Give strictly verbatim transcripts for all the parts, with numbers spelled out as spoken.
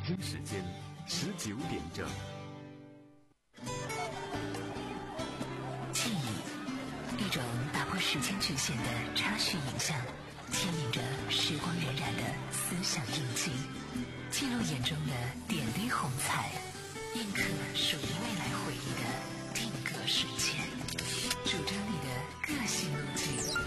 京时间十九点整。 记忆，一种打破时间局限的插叙影像，牵引着时光荏苒的思想印记，记录眼中的点滴红彩，印刻属于未来回忆的定格瞬间，主张你的个性路径。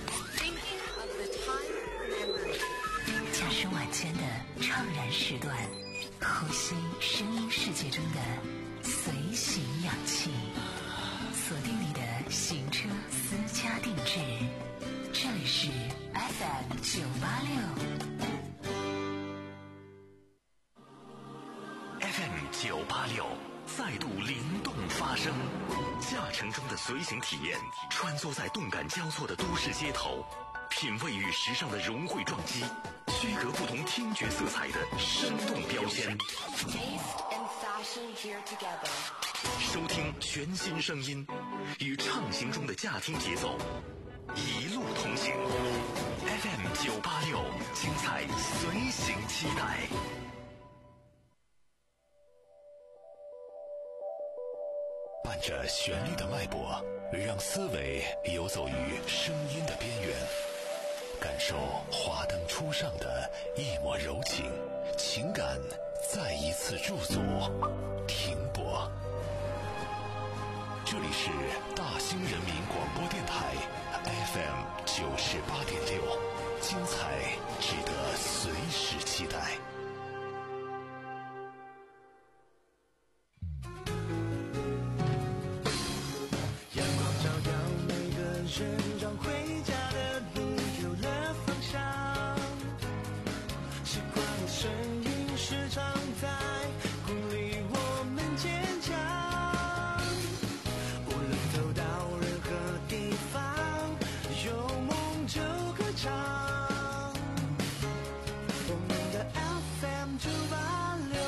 驾驶晚间的怅然时段，呼吸声音世界中的随行氧气，锁定你的行车私家定制。这里是 F M 九八六 F M 九八六再度灵动发声，驾乘中的随行体验，穿梭在动感交错的都市街头，品味与时尚的融汇撞击，区隔不同听觉色彩的生动标签，收听全新声音，与畅行中的驾听节奏一路同行。 F M 九八六，精彩随行期待。伴着旋律的脉搏，让思维游走于声音的边缘，感受华灯初上的一抹柔情，情感再一次驻足停泊。这里是大兴人民广播电台 F M 九十八点六，精彩值得随时期待。 阳光照耀每个人，让回家的路有了方向。习惯的声音时常在鼓励我们坚强。无论走到任何地方，有梦就歌唱。我们的 F M 九八六。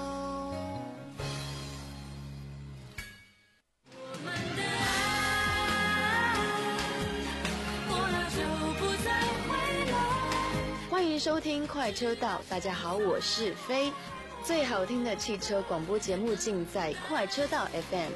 欢迎收听快车道，大家好，我是飞。最好听的汽车广播节目尽在快车道 F M。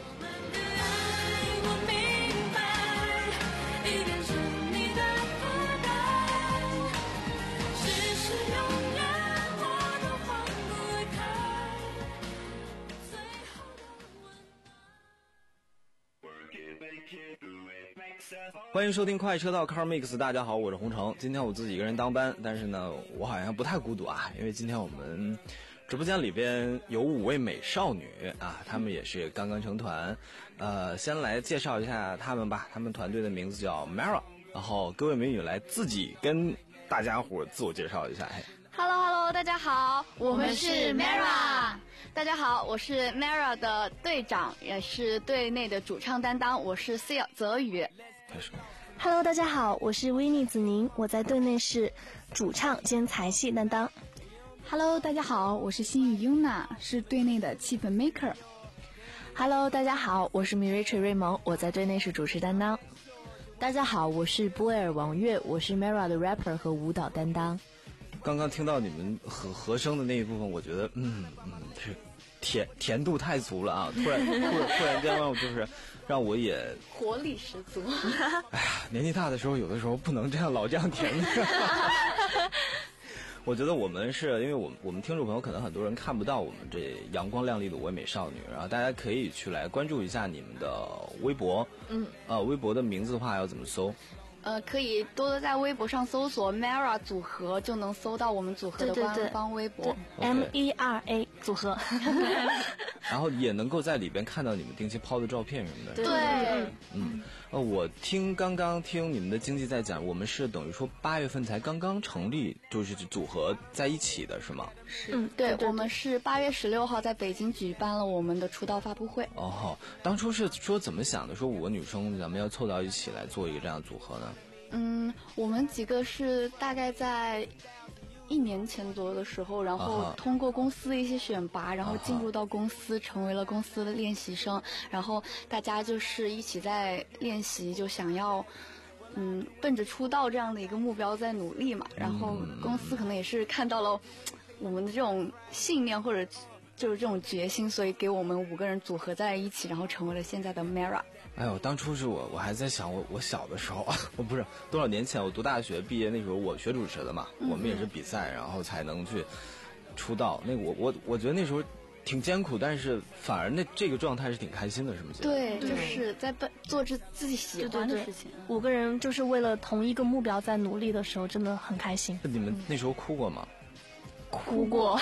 欢迎收听快车道 Car Mix， 大家好，我是洪城。今天我自己一个人当班，但是呢，我好像不太孤独啊，因为今天我们直播间里边有五位美少女啊，她们也是刚刚成团。呃，先来介绍一下她们吧，她们团队的名字叫 Mara， 然后各位美女来自己跟大家伙自我介绍一下。嘿 Hello Hello， 大家好，我们是 Mara。大家好，我是 Mara 的队长，也是队内的主唱担当，我是 Seal 泽宇。 开始。 Hello， 大家好，我是维尼子宁，我在队内是主唱兼才系担当。 Hello， 大家好，我是新宇 Yuna， 是队内的气氛 maker。 Hello， 大家好，我是 Mirichi 瑞萌，我在队内是主持担当。 大家好，我是布莱尔王悦，我是 Mara 的 rapper 和舞蹈担当。 刚刚听到你们和和声的那一部分，我觉得嗯嗯是甜甜度太足了啊！突然突然突然间让我就是让我也活力十足。 哎呀，年纪大的时候，有的时候不能这样老这样甜。我觉得我们是因为我们我们听众朋友可能很多人看不到我们这阳光亮丽的五位美少女，然后大家可以去来关注一下你们的微博， 嗯， 呃，微博的名字的话要怎么搜？ 呃，可以多多在微博上搜索 Mara 组合，就能搜到我们组合的官方微博。 对对对 M E R A 组合。 然后也能够在里边看到你们定期抛的照片什么的。 对， 嗯，呃，我听刚刚听你们的经纪在讲，我们是等于说八月份才刚刚成立，就是组合在一起的是吗？ 是，嗯，对，对对对我们是八月十六号在北京举办了我们的出道发布会。 哦，当初是说怎么想的？说五个女生咱们要凑到一起来做一个这样的组合呢？ 嗯，我们几个是大概在一年前左右的时候，然后通过公司的一些选拔，然后进入到公司，成为了公司的练习生，然后大家就是一起在练习，就想要嗯奔着出道这样的一个目标在努力嘛，然后公司可能也是看到了我们的这种信念或者就是这种决心，所以给我们五个人组合在一起，然后成为了现在的 Mera。 哎呦，当初是我，我还在想我，我小的时候，我不是多少年前，我读大学毕业那时候，我学主持的嘛，嗯、我们也是比赛，然后才能去出道。那我我我觉得那时候挺艰苦，但是反而那这个状态是挺开心的，是吗？ 对，就是在做着自己喜欢的事情。 五个人就是为了同一个目标在努力的时候，真的很开心。 你们那时候哭过吗？ 哭过。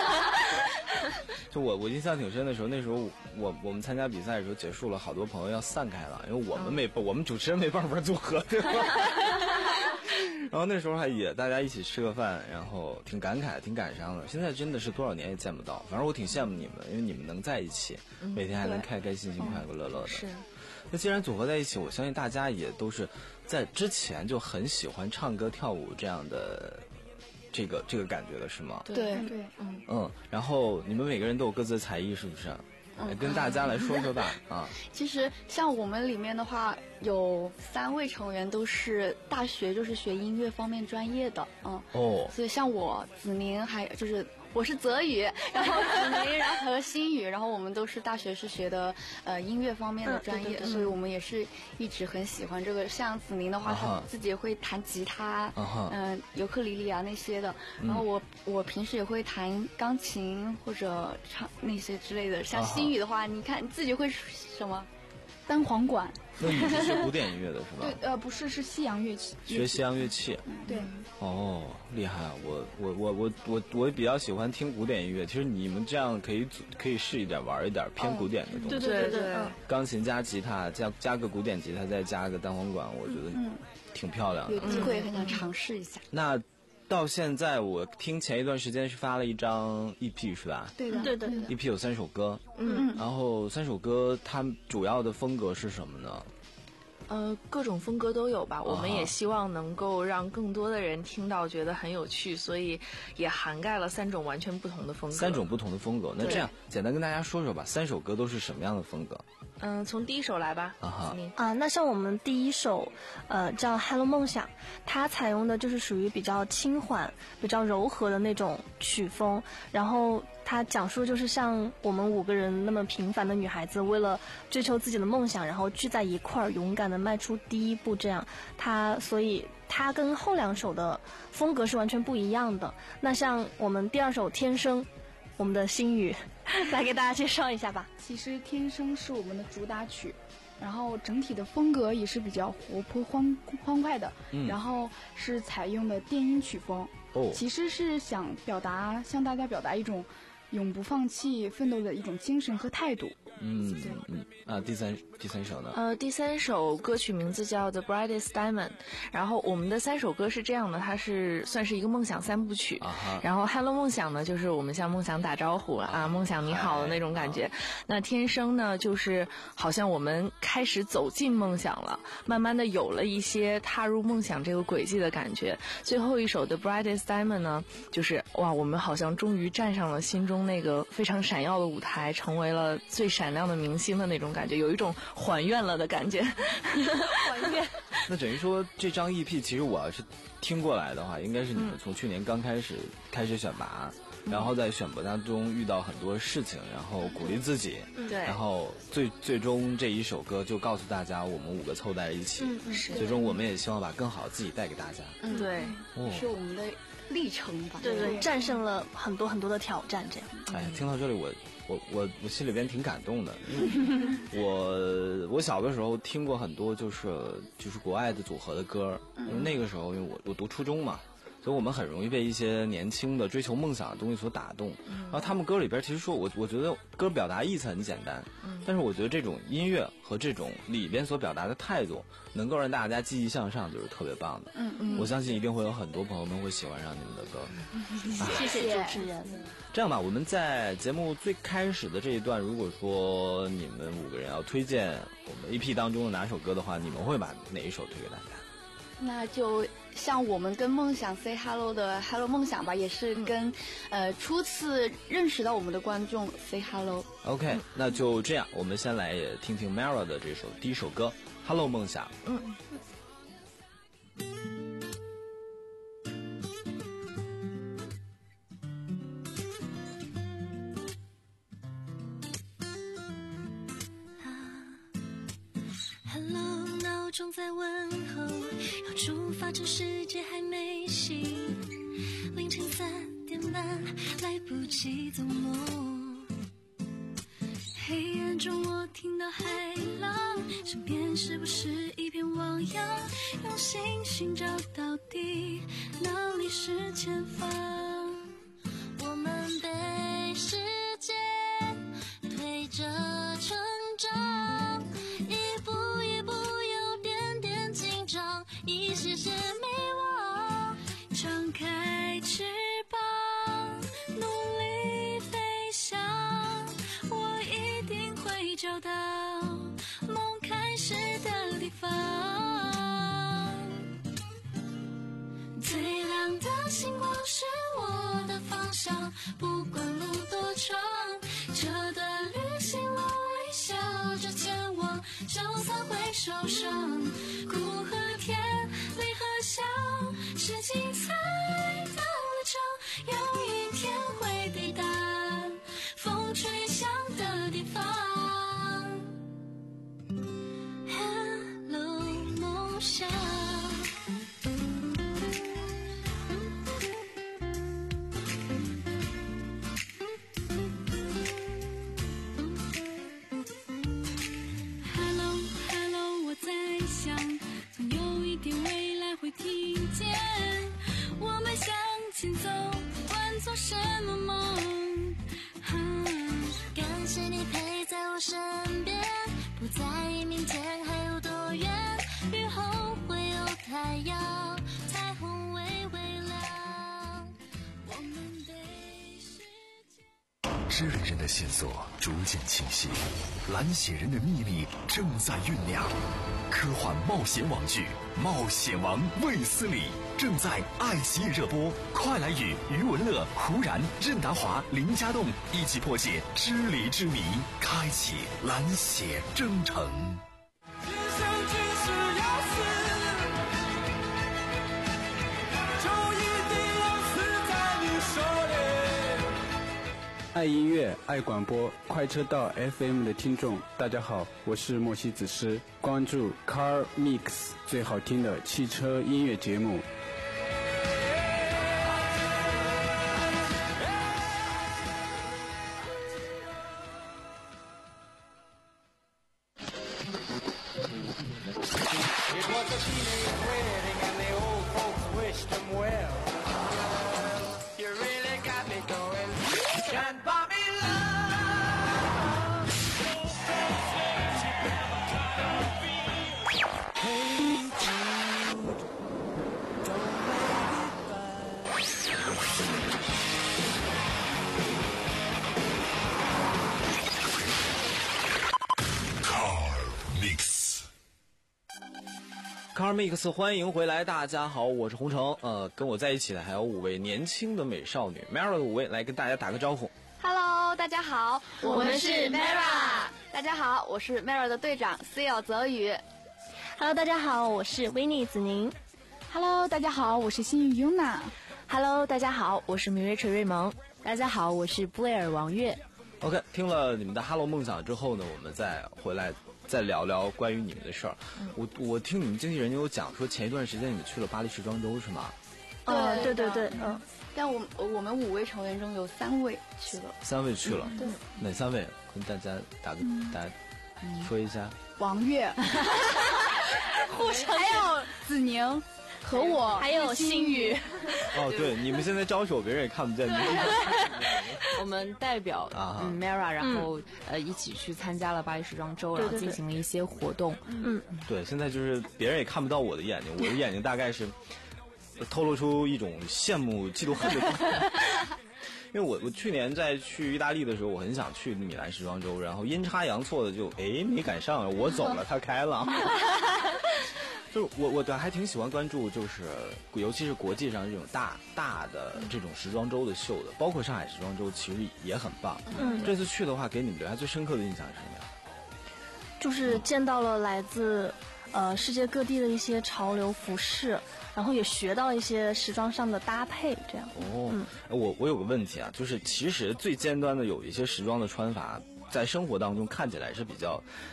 就我我印象挺深的时候，那时候我我们参加比赛的时候结束了，好多朋友要散开了，因为我们没、嗯、我们主持人没办法组合，对吧？然后那时候还也大家一起吃个饭，然后挺感慨挺感伤的。现在真的是多少年也见不到，反正我挺羡慕你们，因为你们能在一起，嗯、每天还能开开心心、快快乐乐的。 是。 那既然组合在一起，我相信大家也都是在之前就很喜欢唱歌跳舞这样的。这个这个感觉的是吗？ 对对， 嗯嗯，然后你们每个人都有各自的才艺，是不是？嗯、跟大家来说说吧啊。 其实像我们里面的话，有三位成员都是大学就是学音乐方面专业的，嗯哦， 所以像我、子宁还就是。我是泽宇，然后子宁，然后和新宇，然后我们都是大学是学的呃音乐方面的专业，嗯、对对对，所以我们也是一直很喜欢这个。像子宁的话，他自己也会弹吉他，嗯、呃，尤克里里啊那些的。然后我、嗯、我平时也会弹钢琴或者唱那些之类的。像新宇的话，你看你自己会什么？ 单簧管。 那你是学古典音乐的是吧？ 对，呃，不是，是西洋乐器。 学西洋乐器。 嗯、对。 哦，厉害啊！我我我我我我比较喜欢听古典音乐。其实你们这样可以可以试一点玩一点偏古典的东西。 对对对对。 钢琴加吉他加加个古典吉他，再加个单簧管，我觉得挺漂亮的。 有机会也很想尝试一下。 那。到现在，我听前一段时间是发了一张 E P 是吧？ 对的，对的。 E P 有三首歌， 嗯， 然后三首歌它主要的风格是什么呢？ 呃，各种风格都有吧。我们也希望能够让更多的人听到，觉得很有趣，所以也涵盖了三种完全不同的风格。 三种不同的风格，那这样简单跟大家说说吧，三首歌都是什么样的风格？ 嗯，从第一首来吧。 啊哈啊，那像我们第一首，呃，叫《Hello 梦想》，它采用的就是属于比较轻缓、比较柔和的那种曲风，然后它讲述就是像我们五个人那么平凡的女孩子，为了追求自己的梦想，然后聚在一块儿，勇敢的迈出第一步。这样，它所以它跟后两首的风格是完全不一样的。那像我们第二首《天生》，我们的新宇来给大家介绍一下吧。 其实《天生》是我们的主打曲，然后整体的风格也是比较活泼欢欢快的，嗯、然后是采用的电音曲风。 哦， 其实是想表达向大家表达一种永不放弃奋斗的一种精神和态度。 嗯嗯啊，第三第三首呢？ 呃，第三首歌曲名字叫《The Brightest Diamond》，然后我们的三首歌是这样的，它是算是一个梦想三部曲。 啊、 然后 Hello 梦想呢，就是我们向梦想打招呼啊，啊梦想你好的那种感觉。啊、那天生呢，就是好像我们开始走进梦想了，慢慢的有了一些踏入梦想这个轨迹的感觉。最后一首 The Brightest Diamond 呢，就是哇，我们好像终于站上了心中那个非常闪耀的舞台，成为了最闪亮的明星的那种感觉，有一种还愿了的感觉。 还愿。 那等于说这张 E P 其实我要是听过来的话，应该是你们从去年刚开始、嗯、开始选拔，然后在选拔当中遇到很多事情，然后鼓励自己， 对、嗯， 然后最最终这一首歌就告诉大家，我们五个凑在一起， 嗯、是最终我们也希望把更好的自己带给大家。 嗯，对， 哦、 是我们的历程吧？ 对对，战胜了很多很多的挑战，这样。 哎，听到这里我。我我我心里边挺感动的，因为我我小的时候听过很多就是就是国外的组合的歌，因为那个时候因为我我读初中嘛，所以我们很容易被一些年轻的追求梦想的东西所打动。然后他们歌里边其实说我我觉得歌表达意思很简单，但是我觉得这种音乐和这种里边所表达的态度，能够让大家积极向上，就是特别棒的。 嗯嗯， 我相信一定会有很多朋友们会喜欢上你们的歌。 谢谢主持人。 这样吧，我们在节目最开始的这一段，如果说你们五个人要推荐我们 E P 当中的哪首歌的话，你们会把哪一首推给大家？ 那就像我们跟梦想 say hello 的 Hello 梦想吧，也是跟、嗯、呃初次认识到我们的观众 say hello。OK，、 嗯、那就这样，我们先来也听听 Mera 的这首第一首歌 Hello 梦想。 嗯。 钟在问候，要出发趁世界还没醒，凌晨三点半来不及做梦，黑暗中我听到海浪，身边是不是一片汪洋，用心寻找到底哪里是前方，我们被时间推着成长，一步一步有点点紧张，一些些迷惘，张开翅膀努力飞翔，我一定会找到梦开始的地方，最亮的星光是我的方向，不管路多长，这段旅行我微笑着前往，就算会受伤，苦和甜离合笑，是精彩的旅程，有一天会抵达风吹向的地方。 Hello 梦想，前走，不管做什么梦、啊，感谢你陪在我身边，不在意明天还有多远，雨后会有太阳，彩虹微微亮，我们被时间。 知人人的线索逐渐清晰，蓝血人的秘密正在酝酿。科幻冒险网剧《冒险王卫斯理》正在爱奇艺热播，快来与余文乐、胡然、任达华、林家栋一起破解支离之谜，开启蓝血征程。 爱音乐，爱广播，快车道 F M 的听众，大家好，我是莫西子诗，关注 Car Mix 最好听的汽车音乐节目。 Car Mix， 欢迎回来，大家好，我是洪城。呃，跟我在一起的还有五位年轻的美少女 ，Mara 的五位来跟大家打个招呼。 Hello， 大家好， 我们是 Mara。大家好，我是 Mara 的队长 Seal 泽宇。 Hello， 大家好，我是 Winnie 子宁。 Hello， 大家好，我是新宇 Yuna。 Hello， 大家好，我是米瑞锤瑞萌。大家好，我是布莱尔王悦。 OK， 听了你们的 Hello 梦想之后呢，我们再回来再聊聊关于你们的事儿。嗯、我我听你们经纪人有讲说，前一段时间你们去了巴黎时装周是吗？ 呃， 对对对，嗯。 但我我们五位成员中有三位去了。 三位去了， 嗯、对。 哪三位？跟大家打个、嗯、大家说一下。 王悦，还有子宁。和我还有心宇。 哦，对，你们现在招手，别人也看不见。 我们代表嗯 Mara， 然后、嗯、呃一起去参加了巴黎时装周，然后进行了一些活动。 嗯， 对，现在就是别人也看不到我的眼睛，我的眼睛大概是透露出一种羡慕、嫉妒、恨的部分。因为我我去年在去意大利的时候，我很想去米兰时装周，然后阴差阳错的就哎没赶上，我走了，它开了。就是我我还挺喜欢关注，就是尤其是国际上这种大大的这种时装周的秀的，包括上海时装周其实也很棒。 嗯， 这次去的话，给你们留下最深刻的印象是什么呀？ 就是见到了来自呃世界各地的一些潮流服饰，然后也学到一些时装上的搭配，这样。 哦， 嗯、 我我有个问题啊，就是其实最尖端的有一些时装的穿法，在生活当中看起来是比较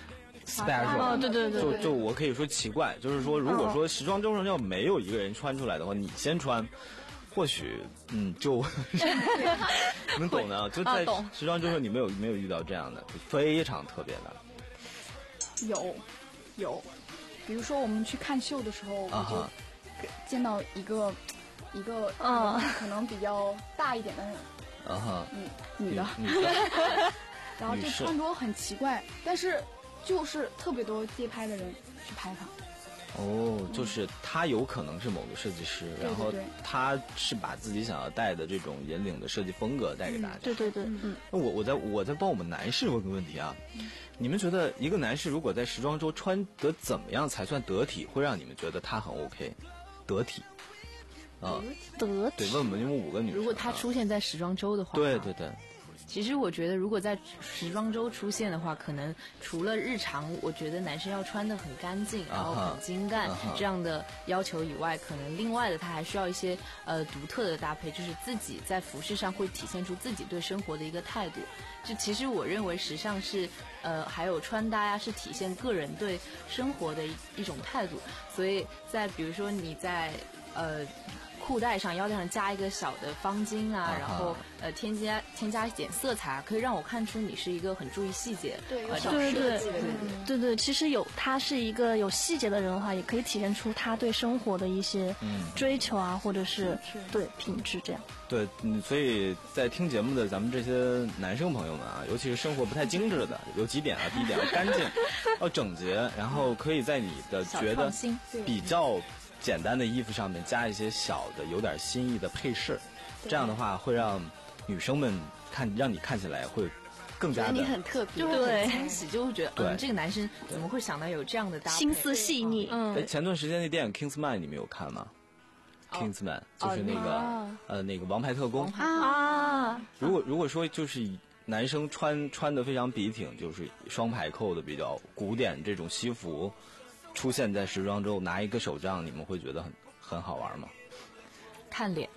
special， 哦，对对对， 就就我可以说奇怪，就是说，如果说时装周上要没有一个人穿出来的话，你先穿，或许嗯就能懂的，就在时装周上你没有没有遇到这样的，就非常特别的。 有，有，比如说我们去看秀的时候，我就见到一个一个嗯可能比较大一点的啊哈女女的，然后就穿着很奇怪，但是就是特别多街拍的人去拍她。 哦，就是他有可能是某个设计师， 嗯、 然后他是把自己想要带的这种引领的设计风格带给大家。 嗯、对对对，嗯。 那我我在我在帮我们男士问个问题啊，嗯、你们觉得一个男士如果在时装周穿得怎么样才算得体，会让你们觉得他很 OK， 得体？啊， 得体。 对，问我们因为五个女生， 如果他出现在时装周的话， 对对对。 其实我觉得，如果在时装周出现的话，可能除了日常，我觉得男生要穿得很干净，然后很精干、uh-huh. 这样的要求以外，可能另外的他还需要一些呃独特的搭配，就是自己在服饰上会体现出自己对生活的一个态度。就其实我认为时尚是呃还有穿搭呀，是体现个人对生活的一一种态度。所以在比如说你在呃。裤带上、腰带上加一个小的方巾啊， uh-huh. 然后呃添加添加一点色彩，可以让我看出你是一个很注意细节、 对呃对对对对，其实有他是一个有细节的人的话，也可以体现出他对生活的一些追求啊，嗯、或者是对品质这样。 对，嗯，所以在听节目的咱们这些男生朋友们啊，尤其是生活不太精致的，有几点啊，第一点要干净，要整洁，然后可以在你的觉得比较简单的衣服上面加一些小的有点新意的配饰，这样的话会让女生们看让你看起来会更加的你很特别， 就会很惊喜，就会觉得嗯，这个男生怎么会想到有这样的搭配， 心思细腻。 嗯，前段时间那电影 Kingsman 你们有看吗？ Kingsman 就是那个、哦、呃那个王牌特工啊。 如果如果说就是男生穿穿的非常笔挺，就是双排扣的比较古典这种西服。出现在时装周拿一个手杖，你们会觉得很很好玩吗？ 看脸，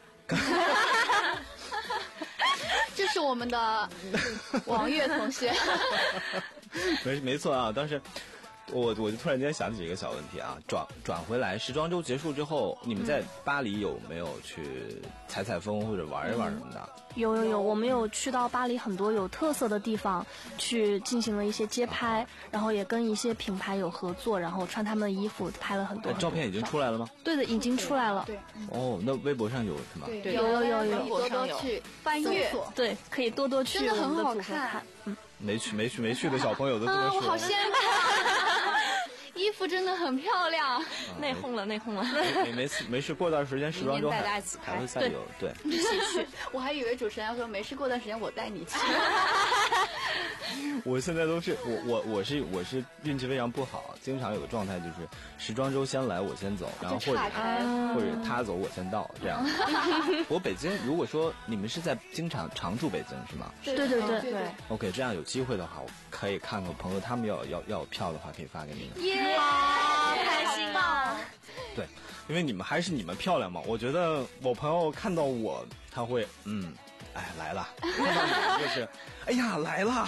这是我们的王悦同学。 没没错啊，当时我我就突然间想起一个小问题啊，转转回来，时装周结束之后，你们在巴黎有没有去采采风或者玩一玩什么的？ 嗯、有有有，我们有去到巴黎很多有特色的地方，去进行了一些街拍，啊、然后也跟一些品牌有合作，然后穿他们的衣服拍了很多。 照片已经出来了吗？ 对的，已经出来了。 对。 哦，那微博上有是吗？ 对， 有有有有， 多多去翻阅， 对，可以多多去， 真的很好看。 嗯， 没去没去没去的小朋友都多说。 啊，我好羡慕。衣服真的很漂亮， 内讧了内讧了。 没没事没事，过段时间时装周还还会再有，对， 一起去。我还以为主持人要说没事，过段时间我带你去。 我现在都是我我我是我是运气非常不好，经常有个状态就是时装周先来我先走，然后或者或者他走我先到这样。我北京如果说你们是在经常常驻北京是吗？ 对对对对。 OK， 这样有机会的话，我可以看看朋友他们要要要有票的话，可以发给你们。 耶，好开心啊！ 对，因为你们还是你们漂亮嘛。我觉得我朋友看到我，他会嗯。哎，来了，就是，哎呀，来了。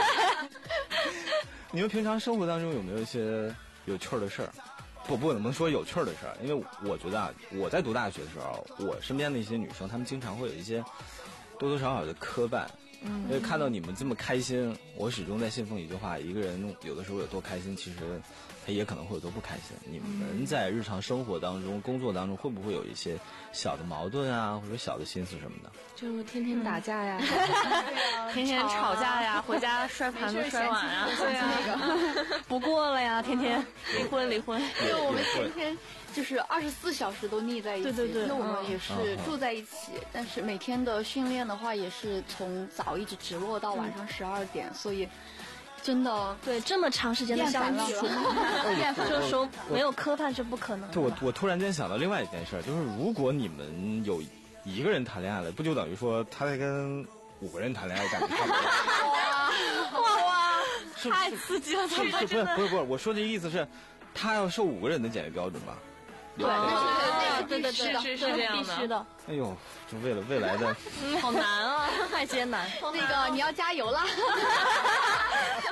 你们平常生活当中有没有一些有趣的事儿？不不能说有趣的事儿，因为我觉得啊，我在读大学的时候，我身边的一些女生，她们经常会有一些多多少少的磕绊。嗯，因为看到你们这么开心，我始终在信奉一句话：一个人有的时候有多开心，其实他也可能会有多不开心。你们在日常生活当中、工作当中，会不会有一些小的矛盾啊，或者小的心思什么的？ 就天天打架呀， 嗯、天天吵架呀，回家摔盘子、摔碗啊，对啊，不过了呀，天天离婚离婚。 就我们天天就是二十四小时都腻在一起。 对对对， 因为我们也是住在一起，嗯、但是每天的训练的话，也是从早一直直落到晚上十二点，嗯、所以。真的对这么长时间的相处，就是说没有磕绊是不可能的。 对，我我突然间想到另外一件事，就是如果你们有一个人谈恋爱了，不就等于说他在跟五个人谈恋爱，感觉差不多。 哇哇，太刺激了！ 是是不是不是不是，我说的意思是，他要受五个人的检阅标准吧？ 对对对对对，是是这样的， 必须的。 哎呦，就为了未来的， 好难啊，太艰难。 那个你要加油啦！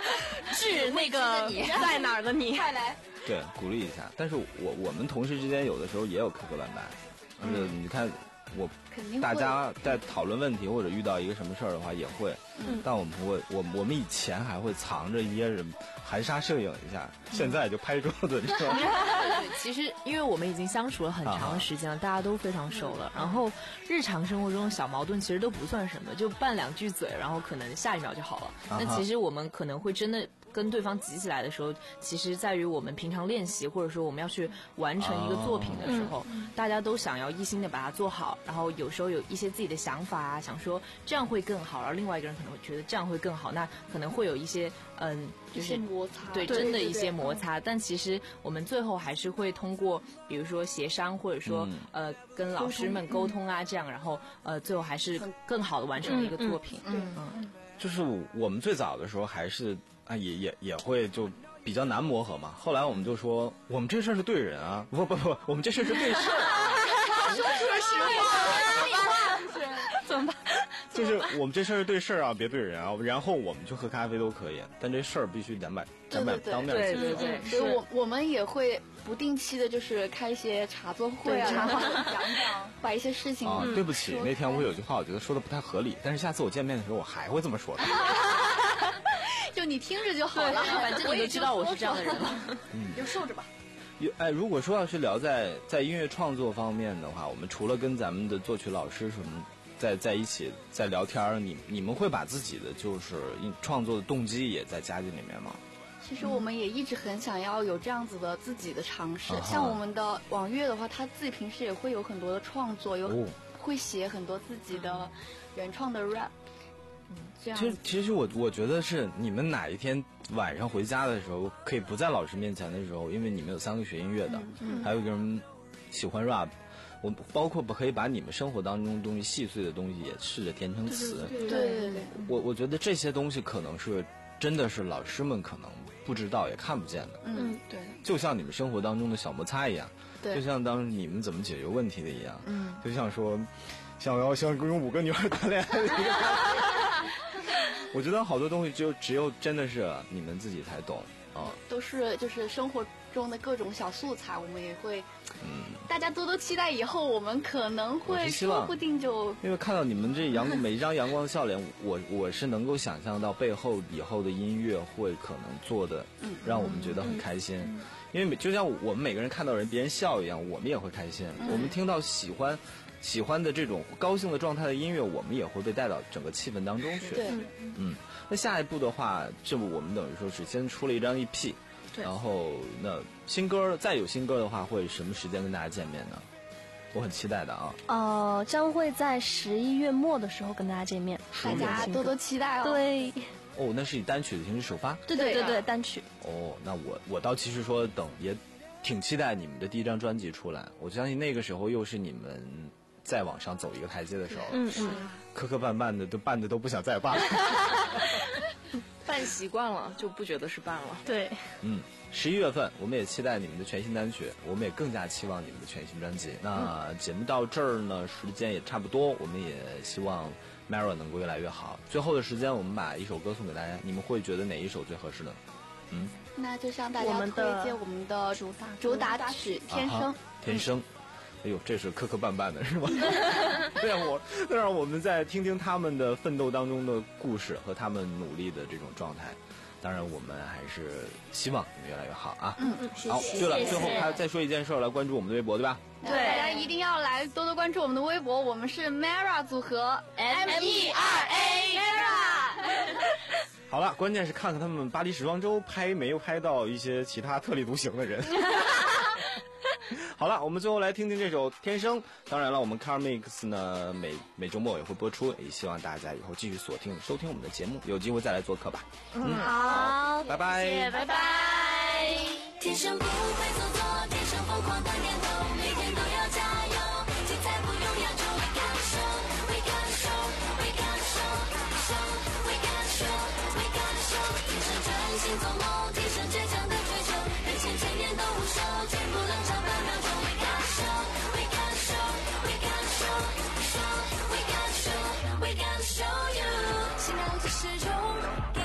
治那个在哪儿的你， 快来。 对，鼓励一下。但是我我们同事之间有的时候也有磕磕绊绊，就是你看我大家在讨论问题或者遇到一个什么事儿的话也会，嗯、但我们不会，我我们以前还会藏着掖着含沙射影一下，嗯、现在就拍桌子，这种。 对，其实因为我们已经相处了很长的时间了，啊、大家都非常熟了，然后日常生活中的小矛盾其实都不算什么，就拌两句嘴，然后可能下一秒就好了。啊、那其实我们可能会真的跟对方急起来的时候，其实在于我们平常练习，或者说我们要去完成一个作品的时候，嗯、大家都想要一心的把它做好，然后有时候有一些自己的想法啊，想说这样会更好，然后另外一个人可能会觉得这样会更好，那可能会有一些嗯，就是摩擦， 对，真的一些摩擦。但其实我们最后还是会通过，比如说协商，或者说、嗯、呃跟老师们沟通啊，这样，然后呃最后还是更好的完成了一个作品。 嗯嗯，嗯就是我们最早的时候还是啊也也也会就比较难磨合嘛。后来我们就说，我们这事儿是对人啊，不不不，我们这事儿是对事儿、啊。 说出了实话，怎么办？ 就是我们这事儿是对事儿啊，别对人啊。然后我们去喝咖啡都可以，但这事儿必须咱把咱把当面对对对，所以我我们也会不定期的，就是开一些茶座会啊，然后讲讲，把一些事情啊。对不起，那天我有句话我觉得说的不太合理，但是下次我见面的时候我还会这么说的。 就你听着就好了， 反正你都知道我是这样的人了， 嗯，就受着吧。 哎，如果说要是聊在在音乐创作方面的话，我们除了跟咱们的作曲老师什么在在一起在聊天，你你们会把自己的就是创作的动机也在加进里面吗？ 其实我们也一直很想要有这样子的自己的尝试，嗯、像我们的网乐的话，他自己平时也会有很多的创作，有、哦、会写很多自己的原创的 rap。 其实，其实我我觉得是你们哪一天晚上回家的时候，可以不在老师面前的时候，因为你们有三个学音乐的，嗯、还有一个人喜欢 rap， 我包括可以把你们生活当中的东西、细碎的东西也试着填成词。 对对 对, 对, 对我我觉得这些东西可能是真的是老师们可能不知道也看不见的。 嗯，对。 就像你们生活当中的小摩擦一样， 对， 就像当时你们怎么解决问题的一样，嗯，就像说。想要想跟五个女孩谈恋爱的一个我觉得好多东西就只有真的是你们自己才懂啊， 都是就是生活中的各种小素材，我们也会，嗯，大家多多期待以后我们可能会说不定就因为看到你们这阳每一张阳光的笑脸，我我是能够想象到背后以后的音乐会可能做的，嗯，让我们觉得很开心，嗯嗯、因为就像我们每个人看到人别人笑一样，我们也会开心，嗯、我们听到喜欢。喜欢的这种高兴的状态的音乐，我们也会被带到整个气氛当中去。 对， 嗯，那下一步的话，这不我们等于说是先出了一张 E P， 然后那新歌再有新歌的话，会什么时间跟大家见面呢？我很期待的啊。 呃，将会在十一月末的时候跟大家见面， 大家多多期待哦。 对。 哦，那是以单曲的形式首发。 对对对对，单曲。 哦，那我我倒其实说等也挺期待你们的第一张专辑出来，我相信那个时候又是你们。再往上走一个台阶的时候， 嗯嗯， 磕磕绊绊的都绊的都不想再绊了， 办习惯了就不觉得是办了。 对， 嗯，十一月份我们也期待你们的全新单曲，我们也更加期望你们的全新专辑。那、嗯、节目到这儿呢，时间也差不多，我们也希望 Mara 能够越来越好。最后的时间，我们把一首歌送给大家，你们会觉得哪一首最合适呢？嗯， 那就向大家推荐我们的主打主打曲《天生》。 天生。哎呦，这是磕磕绊绊的是吧？对让我让我们再听听他们的奋斗当中的故事和他们努力的这种状态。当然，我们还是希望你们越来越好啊！ 嗯嗯， 好。对了，最后还再说一件事，来关注我们的微博，对吧？ 对，大家一定要来多多关注我们的微博，我们是 Mara 组合 ，M E R A Mara。 好了，关键是看看他们巴黎时装周拍没有拍到一些其他特立独行的人。好了，我们最后来听听这首《天生》。当然了，我们 Car Mix 呢每每周末也会播出，也希望大家以后继续锁定收听我们的节目，有机会再来做客吧。 嗯，好， 拜拜， 谢谢，拜拜。 天生不会做作，天生疯狂的念头，每天都要加油，精彩不用要求 We got show, we got show, we got show, show, we got show, we got show， 天生真心做梦，天生倔强的追求，人前千年都无手，全部冷场半秒钟 We got show, we got show, we got show, show, we got show, we got show you， 心跳即时钟，给我个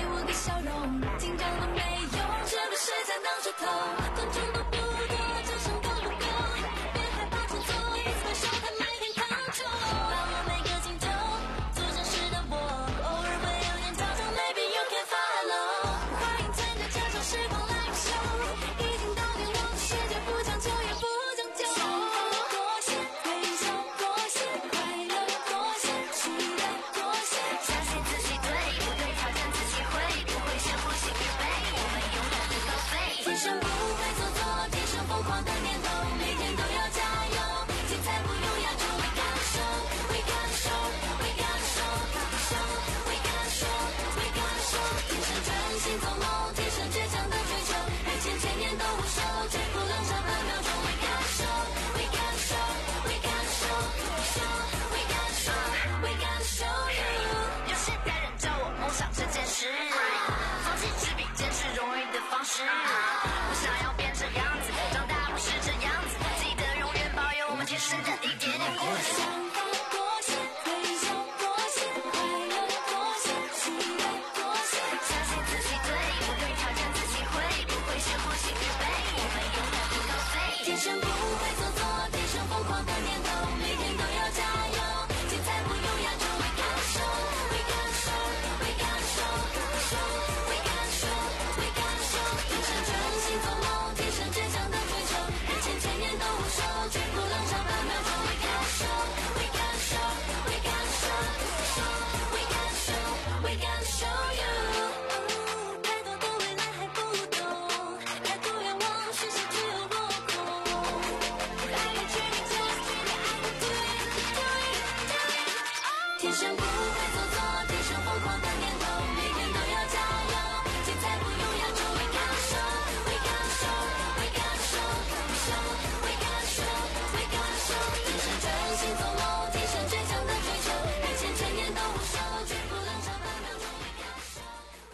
笑容，紧张的没用，这个谁在挠着头？观众都不多，掌声够不够？别害怕出错，一次秀他每天扛住，把握每个镜头，做真实的我，偶尔会有点跳动 ，Maybe you can follow。欢迎参加这场时光 live show， 已经到点了，世界不讲究也不讲究。多些微笑，多些快乐，多些期待，多些相信自己对不对，挑战自己会不会先呼吸预备，我们永远的高飞。天生不会做作，天生疯狂的念头，每天都要加油，精彩不优雅就 We gotta show We gotta show We gotta show show We gotta show We gotta show 天生真心做梦，天生倔强的追求，日前千年都无手，绝不冷场半秒钟 We gotta show We gotta show We gotta show show We gotta show We gotta show you。 有些大人教我梦想这件事，放弃只比坚持容易的方式，我想要变成样子，长大不是这样子，记得永远保有我们天生的一点点故事。多些微笑，多些快乐，多些期待，多些相信自己对不对，挑战自己会不会先呼吸预备，我们永远不高飞。天生不会做作，天生疯狂的念头，每天都要加油，精彩不优雅就 We gotta show We gotta show We gotta show show We gotta show We gotta show 天生真心做梦，天生倔强的追求，日前千年都无手，绝不冷场半秒钟 We gotta show We gotta show We gotta show show We gotta show We gotta show you。 太多的未来还不懂，太多愿望学习只有落空，爱的距离 just treat it I can do it do it do it。 天生不会做作，天生疯狂的念头，每天都要加油，精彩不优雅就 We gotta show We gotta show We gotta show show We gotta show We gotta show 天生真心做梦，天生倔强的追求，日前千年都无手，绝不冷场半秒钟 We gotta show。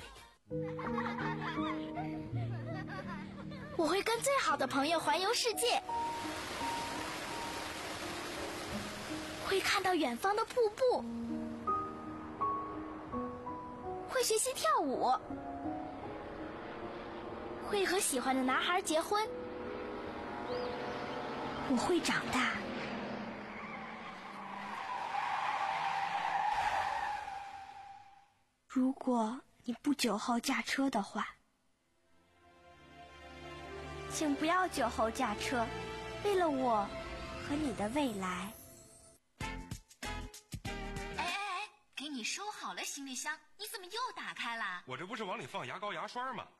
我会跟最好的朋友环游世界，会看到远方的瀑布，会学习跳舞，会和喜欢的男孩结婚。我会长大。如果你不酒后驾车的话，请不要酒后驾车，为了我和你的未来。 哎哎哎，给你收好了行李箱，你怎么又打开了？ 我这不是往里放牙膏牙刷吗？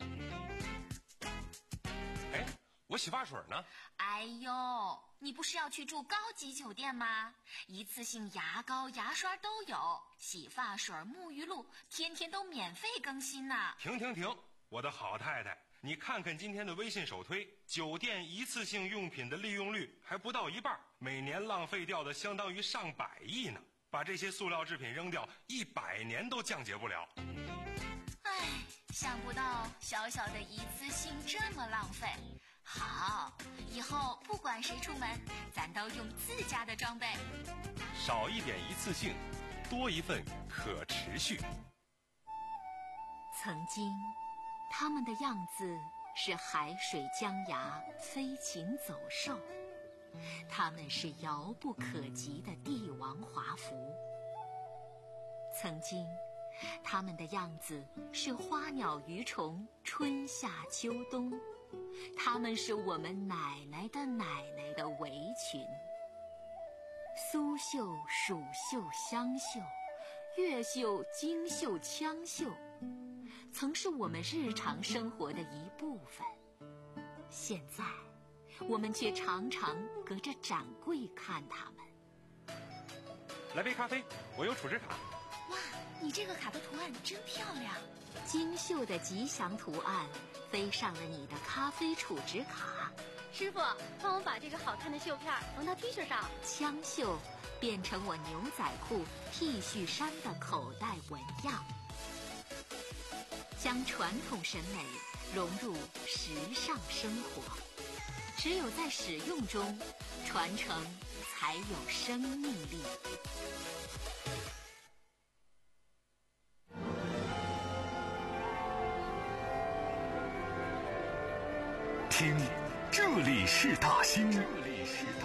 哎，我洗发水呢？ 哎呦，你不是要去住高级酒店吗？一次性牙膏牙刷都有，洗发水沐浴露天天都免费更新呢。 停停停，我的好太太，你看看今天的微信首推，酒店一次性用品的利用率还不到一半，每年浪费掉的相当于上百亿呢。把这些塑料制品扔掉，一百年都降解不了。 唉，想不到小小的一次性这么浪费。好，以后不管谁出门，咱都用自家的装备。 少一点一次性，多一份可持续。 曾经，他们的样子是海水江崖，飞禽走兽。他们是遥不可及的帝王华服。曾经，他们的样子是花鸟鱼虫，春夏秋冬。他们是我们奶奶的奶奶的围裙。苏绣、蜀绣、湘绣，越绣、京绣、羌绣，曾是我们日常生活的一部分。现在我们却常常隔着展柜看他们。 来杯咖啡，我有储值卡。 哇，你这个卡的图案真漂亮！精绣的吉祥图案飞上了你的咖啡储值卡。 师傅，帮我把这个好看的绣片缝到 T 恤上。 枪绣变成我牛仔裤、T 恤衫的口袋纹样，将传统审美融入时尚生活。只有在使用中，传承才有生命力。 听，这里是大兴。